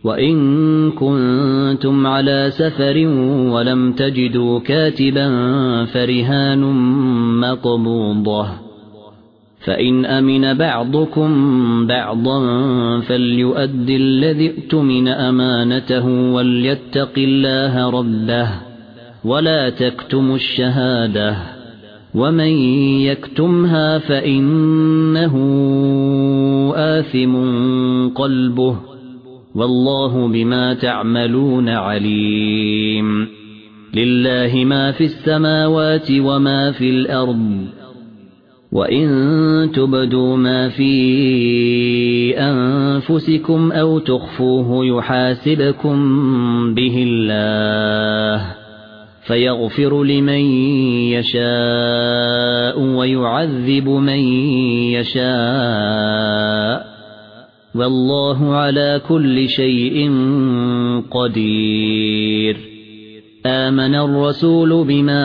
وإن كنتم على سفر ولم تجدوا كاتبا فرهان مقبوضة فإن أمن بعضكم بعضا فليؤد الذي ائتمن أمانته وليتق الله ربه ولا تكتموا الشهادة ومن يكتمها فإنه آثم قلبه والله بما تعملون عليم لله ما في السماوات وما في الأرض وإن تبدوا ما في أنفسكم أو تخفوه يحاسبكم به الله فيغفر لمن يشاء ويعذب من يشاء والله على كل شيء قدير آمن الرسول بما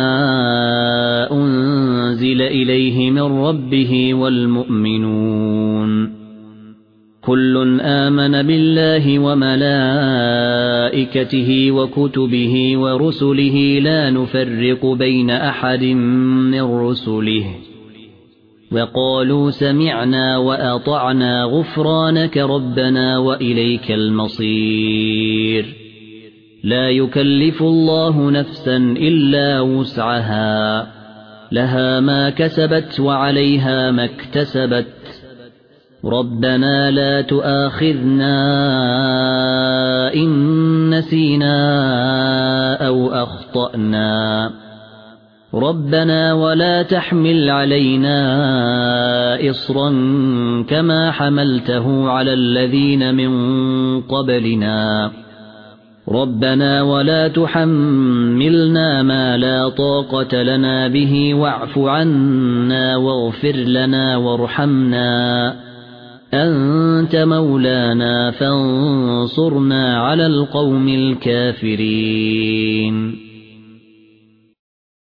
أنزل إليه من ربه والمؤمنون كل آمن بالله وملائكته وكتبه ورسله لا نفرق بين أحد من رسله وقالوا سمعنا وأطعنا غفرانك ربنا وإليك المصير لا يكلف الله نفسا إلا وسعها لها ما كسبت وعليها ما اكتسبت ربنا لا تؤاخذنا إن نسينا أو أخطأنا ربنا ولا تحمل علينا إصرا كما حملته على الذين من قبلنا ربنا ولا تحملنا ما لا طاقة لنا به واعف عنا واغفر لنا وارحمنا أنت مولانا فانصرنا على القوم الكافرين